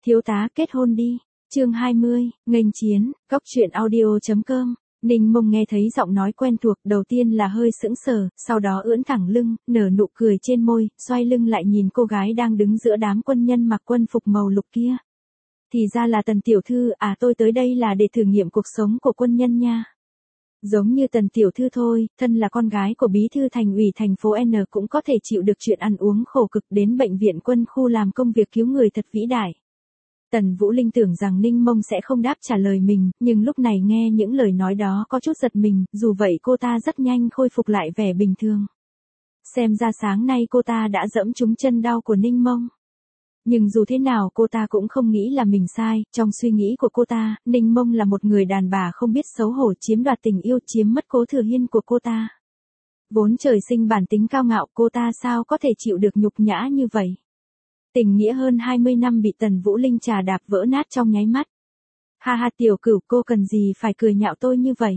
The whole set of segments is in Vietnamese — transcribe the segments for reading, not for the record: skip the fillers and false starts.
Thiếu tá kết hôn đi. Chương 20, nghênh chiến, góc truyện audio.com. Ninh Mông nghe thấy giọng nói quen thuộc, đầu tiên là hơi sững sờ, sau đó ưỡn thẳng lưng, nở nụ cười trên môi, xoay lưng lại nhìn cô gái đang đứng giữa đám quân nhân mặc quân phục màu lục kia. Thì ra là Tần tiểu thư, à tôi tới đây là để thử nghiệm cuộc sống của quân nhân nha. Giống như Tần tiểu thư thôi, thân là con gái của bí thư thành ủy thành phố N cũng có thể chịu được chuyện ăn uống khổ cực đến bệnh viện quân khu làm công việc cứu người thật vĩ đại. Tần Vũ Linh tưởng rằng Ninh Mông sẽ không đáp trả lời mình, nhưng lúc này nghe những lời nói đó có chút giật mình, dù vậy cô ta rất nhanh khôi phục lại vẻ bình thường. Xem ra sáng nay cô ta đã dẫm trúng chân đau của Ninh Mông. Nhưng dù thế nào cô ta cũng không nghĩ là mình sai, trong suy nghĩ của cô ta, Ninh Mông là một người đàn bà không biết xấu hổ chiếm đoạt tình yêu chiếm mất Cố Thừa Hiên của cô ta. Vốn trời sinh bản tính cao ngạo cô ta sao có thể chịu được nhục nhã như vậy. Tình nghĩa hơn 20 năm bị Tần Vũ Linh trà đạp vỡ nát trong nháy mắt. Ha ha tiểu cửu cô cần gì phải cười nhạo tôi như vậy.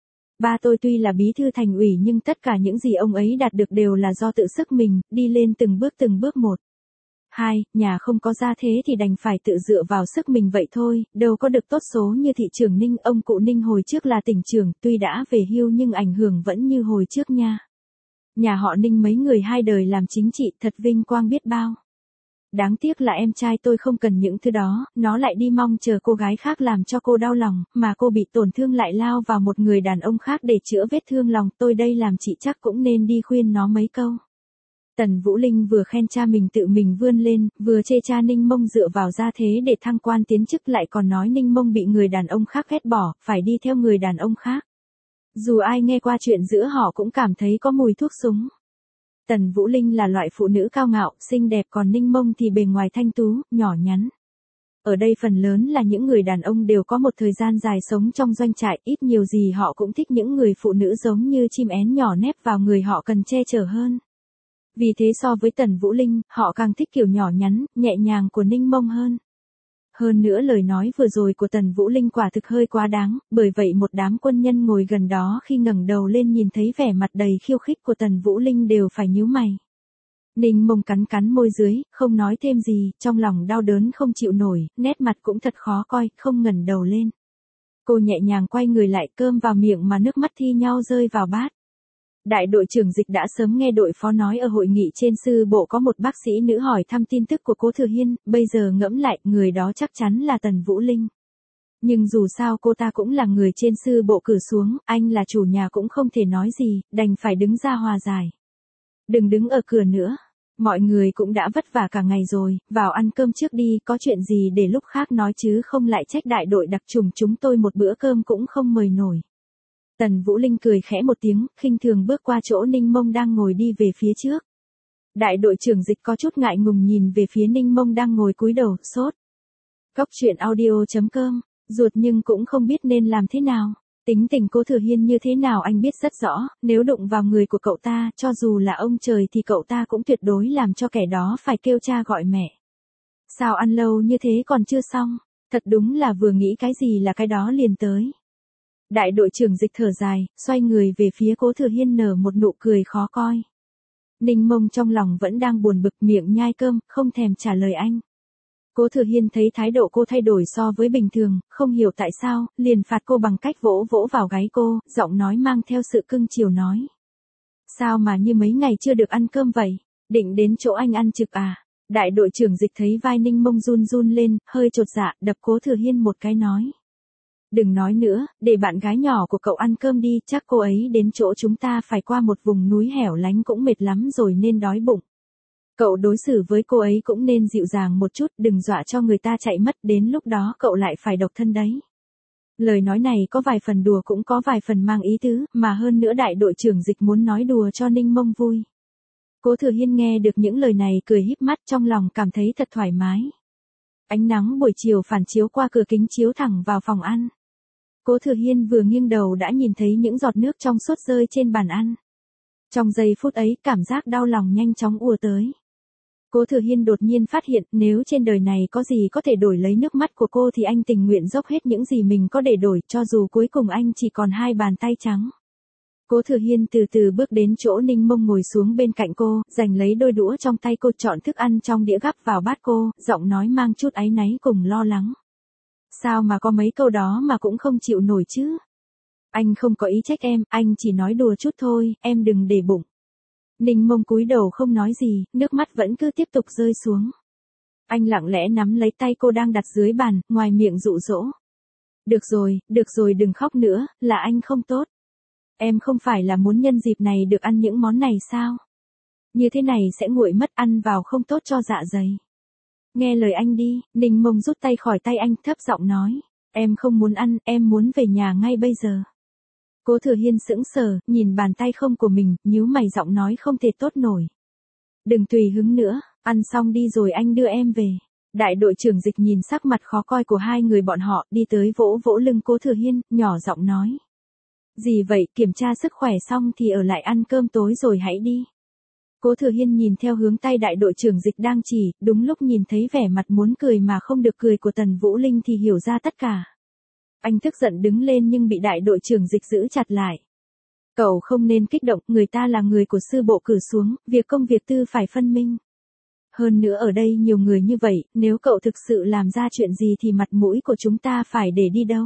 Ba tôi tuy là bí thư thành ủy nhưng tất cả những gì ông ấy đạt được đều là do tự sức mình, đi lên từng bước một. Hai, nhà không có gia thế thì đành phải tự dựa vào sức mình vậy thôi, đâu có được tốt số như thị trưởng Ninh, ông cụ Ninh hồi trước là tỉnh trưởng, tuy đã về hưu nhưng ảnh hưởng vẫn như hồi trước nha. Nhà họ Ninh mấy người hai đời làm chính trị thật vinh quang biết bao. Đáng tiếc là em trai tôi không cần những thứ đó, nó lại đi mong chờ cô gái khác làm cho cô đau lòng, mà cô bị tổn thương lại lao vào một người đàn ông khác để chữa vết thương lòng, tôi đây làm chị chắc cũng nên đi khuyên nó mấy câu. Tần Vũ Linh vừa khen cha mình tự mình vươn lên, vừa chê cha Ninh Mông dựa vào gia thế để thăng quan tiến chức lại còn nói Ninh Mông bị người đàn ông khác ghét bỏ, phải đi theo người đàn ông khác. Dù ai nghe qua chuyện giữa họ cũng cảm thấy có mùi thuốc súng. Tần Vũ Linh là loại phụ nữ cao ngạo, xinh đẹp còn Ninh Mông thì bề ngoài thanh tú, nhỏ nhắn. Ở đây phần lớn là những người đàn ông đều có một thời gian dài sống trong doanh trại, ít nhiều gì họ cũng thích những người phụ nữ giống như chim én nhỏ nép vào người họ cần che chở hơn. Vì thế so với Tần Vũ Linh, họ càng thích kiểu nhỏ nhắn, nhẹ nhàng của Ninh Mông hơn. Hơn nữa lời nói vừa rồi của Tần Vũ Linh quả thực hơi quá đáng, bởi vậy một đám quân nhân ngồi gần đó khi ngẩng đầu lên nhìn thấy vẻ mặt đầy khiêu khích của Tần Vũ Linh đều phải nhíu mày. Ninh Mông cắn môi dưới, không nói thêm gì, trong lòng đau đớn không chịu nổi, nét mặt cũng thật khó coi, không ngẩng đầu lên. Cô nhẹ nhàng quay người lại, cơm vào miệng mà nước mắt thi nhau rơi vào bát. Đại đội trưởng Dịch đã sớm nghe đội phó nói ở hội nghị trên sư bộ có một bác sĩ nữ hỏi thăm tin tức của Cố Thừa Hiên, bây giờ ngẫm lại, người đó chắc chắn là Tần Vũ Linh. Nhưng dù sao cô ta cũng là người trên sư bộ cử xuống, anh là chủ nhà cũng không thể nói gì, đành phải đứng ra hòa giải. Đừng đứng ở cửa nữa, mọi người cũng đã vất vả cả ngày rồi, vào ăn cơm trước đi, có chuyện gì để lúc khác nói chứ không lại trách đại đội đặc chủng chúng tôi một bữa cơm cũng không mời nổi. Tần Vũ Linh cười khẽ một tiếng, khinh thường bước qua chỗ Ninh Mông đang ngồi đi về phía trước. Đại đội trưởng Dịch có chút ngại ngùng nhìn về phía Ninh Mông đang ngồi cúi đầu, sốt. Góc truyện audio.com, ruột nhưng cũng không biết nên làm thế nào. Tính tình Cố Thừa Hiên như thế nào anh biết rất rõ, nếu đụng vào người của cậu ta, cho dù là ông trời thì cậu ta cũng tuyệt đối làm cho kẻ đó phải kêu cha gọi mẹ. Sao ăn lâu như thế còn chưa xong, thật đúng là vừa nghĩ cái gì là cái đó liền tới. Đại đội trưởng Dịch thở dài, xoay người về phía Cố Thừa Hiên nở một nụ cười khó coi. Ninh Mông trong lòng vẫn đang buồn bực miệng nhai cơm, không thèm trả lời anh. Cố Thừa Hiên thấy thái độ cô thay đổi so với bình thường, không hiểu tại sao, liền phạt cô bằng cách vỗ vỗ vào gáy cô, giọng nói mang theo sự cưng chiều nói. Sao mà như mấy ngày chưa được ăn cơm vậy, định đến chỗ anh ăn trực à? Đại đội trưởng Dịch thấy vai Ninh Mông run run lên, hơi chột dạ, đập Cố Thừa Hiên một cái nói. Đừng nói nữa, để bạn gái nhỏ của cậu ăn cơm đi, chắc cô ấy đến chỗ chúng ta phải qua một vùng núi hẻo lánh cũng mệt lắm rồi nên đói bụng. Cậu đối xử với cô ấy cũng nên dịu dàng một chút, đừng dọa cho người ta chạy mất, đến lúc đó cậu lại phải độc thân đấy. Lời nói này có vài phần đùa cũng có vài phần mang ý tứ, mà hơn nữa đại đội trưởng Dịch muốn nói đùa cho Ninh Mông vui. Cố Thừa Hiên nghe được những lời này cười híp mắt trong lòng cảm thấy thật thoải mái. Ánh nắng buổi chiều phản chiếu qua cửa kính chiếu thẳng vào phòng ăn. Cố Thừa Hiên vừa nghiêng đầu đã nhìn thấy những giọt nước trong suốt rơi trên bàn ăn. Trong giây phút ấy, cảm giác đau lòng nhanh chóng ùa tới. Cố Thừa Hiên đột nhiên phát hiện, nếu trên đời này có gì có thể đổi lấy nước mắt của cô thì anh tình nguyện dốc hết những gì mình có để đổi, cho dù cuối cùng anh chỉ còn hai bàn tay trắng. Cố Thừa Hiên từ từ bước đến chỗ Ninh Mông ngồi xuống bên cạnh cô, giành lấy đôi đũa trong tay cô, chọn thức ăn trong đĩa gắp vào bát cô, giọng nói mang chút áy náy cùng lo lắng. Sao mà có mấy câu đó mà cũng không chịu nổi chứ? Anh không có ý trách em, anh chỉ nói đùa chút thôi, em đừng để bụng. Ninh Mông cúi đầu không nói gì, nước mắt vẫn cứ tiếp tục rơi xuống. Anh lặng lẽ nắm lấy tay cô đang đặt dưới bàn, ngoài miệng dụ dỗ. Được rồi đừng khóc nữa, là anh không tốt. Em không phải là muốn nhân dịp này được ăn những món này sao? Như thế này sẽ nguội mất, ăn vào không tốt cho dạ dày. Nghe lời anh đi, Ninh Mông rút tay khỏi tay anh, thấp giọng nói. Em không muốn ăn, em muốn về nhà ngay bây giờ. Cố Thừa Hiên sững sờ, nhìn bàn tay không của mình, nhíu mày, giọng nói không thể tốt nổi. Đừng tùy hứng nữa, ăn xong đi rồi anh đưa em về. Đại đội trưởng Dịch nhìn sắc mặt khó coi của hai người bọn họ, đi tới vỗ vỗ lưng Cố Thừa Hiên, nhỏ giọng nói. Gì vậy, kiểm tra sức khỏe xong thì ở lại ăn cơm tối rồi hãy đi. Cố Thừa Hiên nhìn theo hướng tay đại đội trưởng Dịch đang chỉ, đúng lúc nhìn thấy vẻ mặt muốn cười mà không được cười của Tần Vũ Linh thì hiểu ra tất cả. Anh tức giận đứng lên nhưng bị đại đội trưởng Dịch giữ chặt lại. Cậu không nên kích động, người ta là người của sư bộ cử xuống, việc công việc tư phải phân minh. Hơn nữa ở đây nhiều người như vậy, nếu cậu thực sự làm ra chuyện gì thì mặt mũi của chúng ta phải để đi đâu.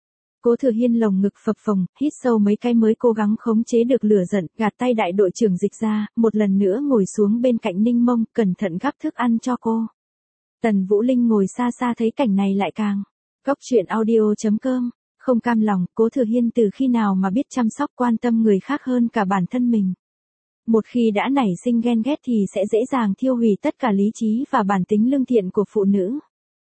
Cố Thừa Hiên lồng ngực phập phồng, hít sâu mấy cái mới cố gắng khống chế được lửa giận, gạt tay đại đội trưởng Dịch ra, một lần nữa ngồi xuống bên cạnh Ninh Mông, cẩn thận gắp thức ăn cho cô. Tần Vũ Linh ngồi xa xa thấy cảnh này lại càng. Góc chuyện audio.com, không cam lòng, Cố Thừa Hiên từ khi nào mà biết chăm sóc quan tâm người khác hơn cả bản thân mình. Một khi đã nảy sinh ghen ghét thì sẽ dễ dàng thiêu hủy tất cả lý trí và bản tính lương thiện của phụ nữ.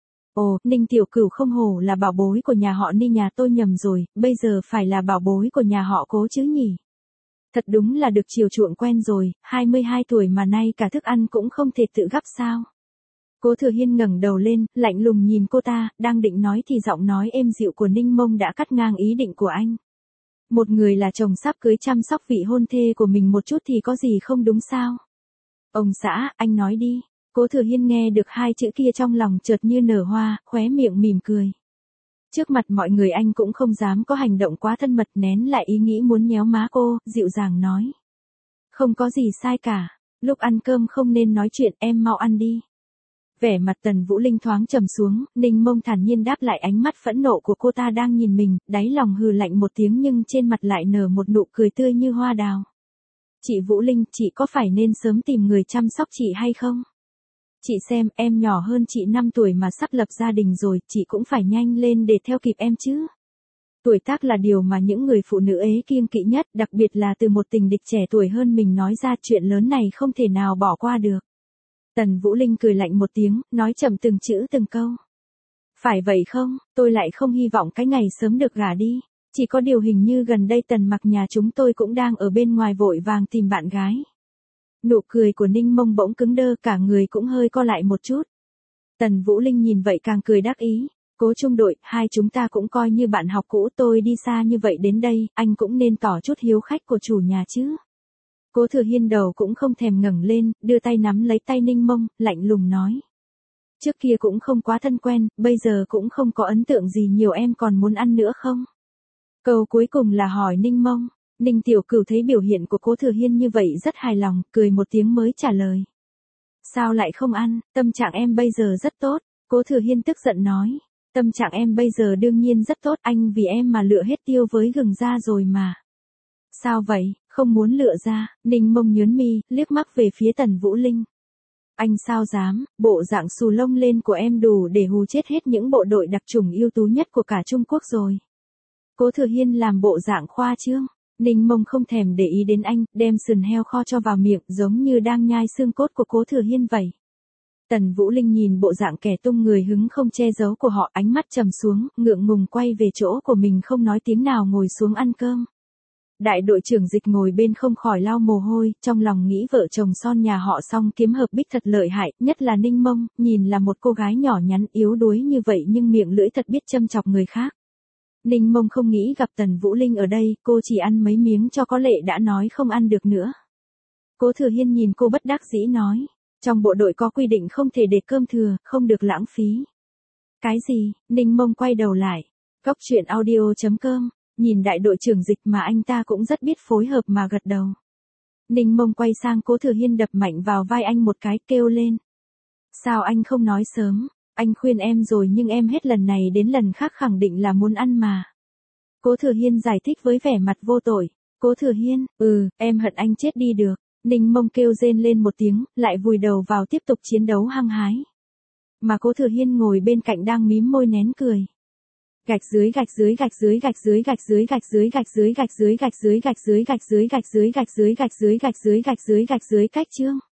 Ồ, Ninh Tiểu Cửu không hổ là bảo bối của nhà họ Ninh, nhà tôi nhầm rồi, bây giờ phải là bảo bối của nhà họ Cố chứ nhỉ. Thật đúng là được chiều chuộng quen rồi, 22 tuổi mà nay cả thức ăn cũng không thể tự gắp sao. Cố Thừa Hiên ngẩng đầu lên, lạnh lùng nhìn cô ta, đang định nói thì giọng nói êm dịu của Ninh Mông đã cắt ngang ý định của anh. Một người là chồng sắp cưới chăm sóc vị hôn thê của mình một chút thì có gì không đúng sao? Ông xã, anh nói đi. Cố Thừa Hiên nghe được hai chữ kia trong lòng chợt như nở hoa, khóe miệng mỉm cười. Trước mặt mọi người anh cũng không dám có hành động quá thân mật, nén lại ý nghĩ muốn nhéo má cô, dịu dàng nói. Không có gì sai cả, lúc ăn cơm không nên nói chuyện, em mau ăn đi. Vẻ mặt Tần Vũ Linh thoáng trầm xuống, Ninh Mông thản nhiên đáp lại ánh mắt phẫn nộ của cô ta đang nhìn mình, đáy lòng hừ lạnh một tiếng nhưng trên mặt lại nở một nụ cười tươi như hoa đào. Chị Vũ Linh, chị có phải nên sớm tìm người chăm sóc chị hay không? Chị xem, em nhỏ hơn chị 5 tuổi mà sắp lập gia đình rồi, chị cũng phải nhanh lên để theo kịp em chứ. Tuổi tác là điều mà những người phụ nữ ấy kiêng kỵ nhất, đặc biệt là từ một tình địch trẻ tuổi hơn mình nói ra chuyện lớn này không thể nào bỏ qua được. Tần Vũ Linh cười lạnh một tiếng, nói chậm từng chữ từng câu. Phải vậy không, tôi lại không hy vọng cái ngày sớm được gả đi. Chỉ có điều hình như gần đây Tần Mặc nhà chúng tôi cũng đang ở bên ngoài vội vàng tìm bạn gái. Nụ cười của Ninh Mông bỗng cứng đơ, cả người cũng hơi co lại một chút. Tần Vũ Linh nhìn vậy càng cười đắc ý. Cố Trung đội, hai chúng ta cũng coi như bạn học cũ, tôi đi xa như vậy đến đây, anh cũng nên tỏ chút hiếu khách của chủ nhà chứ. Cố Thừa Hiên đầu cũng không thèm ngẩng lên, đưa tay nắm lấy tay Ninh Mông, lạnh lùng nói. Trước kia cũng không quá thân quen, bây giờ cũng không có ấn tượng gì nhiều, em còn muốn ăn nữa không? Câu cuối cùng là hỏi Ninh Mông. Ninh Tiểu Cửu thấy biểu hiện của Cố Thừa Hiên như vậy rất hài lòng, cười một tiếng mới trả lời. Sao lại không ăn, tâm trạng em bây giờ rất tốt, Cố Thừa Hiên tức giận nói. Tâm trạng em bây giờ đương nhiên rất tốt, anh vì em mà lựa hết tiêu với gừng ra rồi mà. Sao vậy, không muốn lựa ra, Ninh Mông nhớn mi, liếc mắt về phía Tần Vũ Linh. Anh sao dám, bộ dạng xù lông lên của em đủ để hù chết hết những bộ đội đặc chủng ưu tú nhất của cả Trung Quốc rồi. Cố Thừa Hiên làm bộ dạng khoa trương. Ninh Mông không thèm để ý đến anh, đem sườn heo kho cho vào miệng giống như đang nhai xương cốt của Cố Thừa Hiên vậy. Tần Vũ Linh nhìn bộ dạng kẻ tung người hứng không che giấu của họ, ánh mắt trầm xuống, ngượng ngùng quay về chỗ của mình không nói tiếng nào ngồi xuống ăn cơm. Đại đội trưởng Dịch ngồi bên không khỏi lau mồ hôi, trong lòng nghĩ vợ chồng son nhà họ Song kiếm hợp bích thật lợi hại, nhất là Ninh Mông, nhìn là một cô gái nhỏ nhắn yếu đuối như vậy nhưng miệng lưỡi thật biết châm chọc người khác. Ninh Mông không nghĩ gặp Tần Vũ Linh ở đây, cô chỉ ăn mấy miếng cho có lệ đã nói không ăn được nữa. Cố Thừa Hiên nhìn cô bất đắc dĩ nói, trong bộ đội có quy định không thể để cơm thừa, không được lãng phí. Cái gì? Ninh Mông quay đầu lại. Góc chuyện audio.com Nhìn đại đội trưởng Dịch mà anh ta cũng rất biết phối hợp mà gật đầu. Ninh Mông quay sang Cố Thừa Hiên đập mạnh vào vai anh một cái kêu lên. Sao anh không nói sớm, anh khuyên em rồi nhưng em hết lần này đến lần khác khẳng định là muốn ăn mà. Cố Thừa Hiên giải thích với vẻ mặt vô tội. Cố Thừa Hiên, em hận anh chết đi được. Ninh Mông kêu rên lên một tiếng, lại vùi đầu vào tiếp tục chiến đấu hăng hái. Mà Cố Thừa Hiên ngồi bên cạnh đang mím môi nén cười. Gạch dưới gạch dưới gạch dưới gạch dưới gạch dưới gạch dưới gạch dưới gạch dưới gạch dưới gạch dưới gạch dưới gạch dưới gạch dưới gạch dưới gạch dưới gạch dưới cách chương.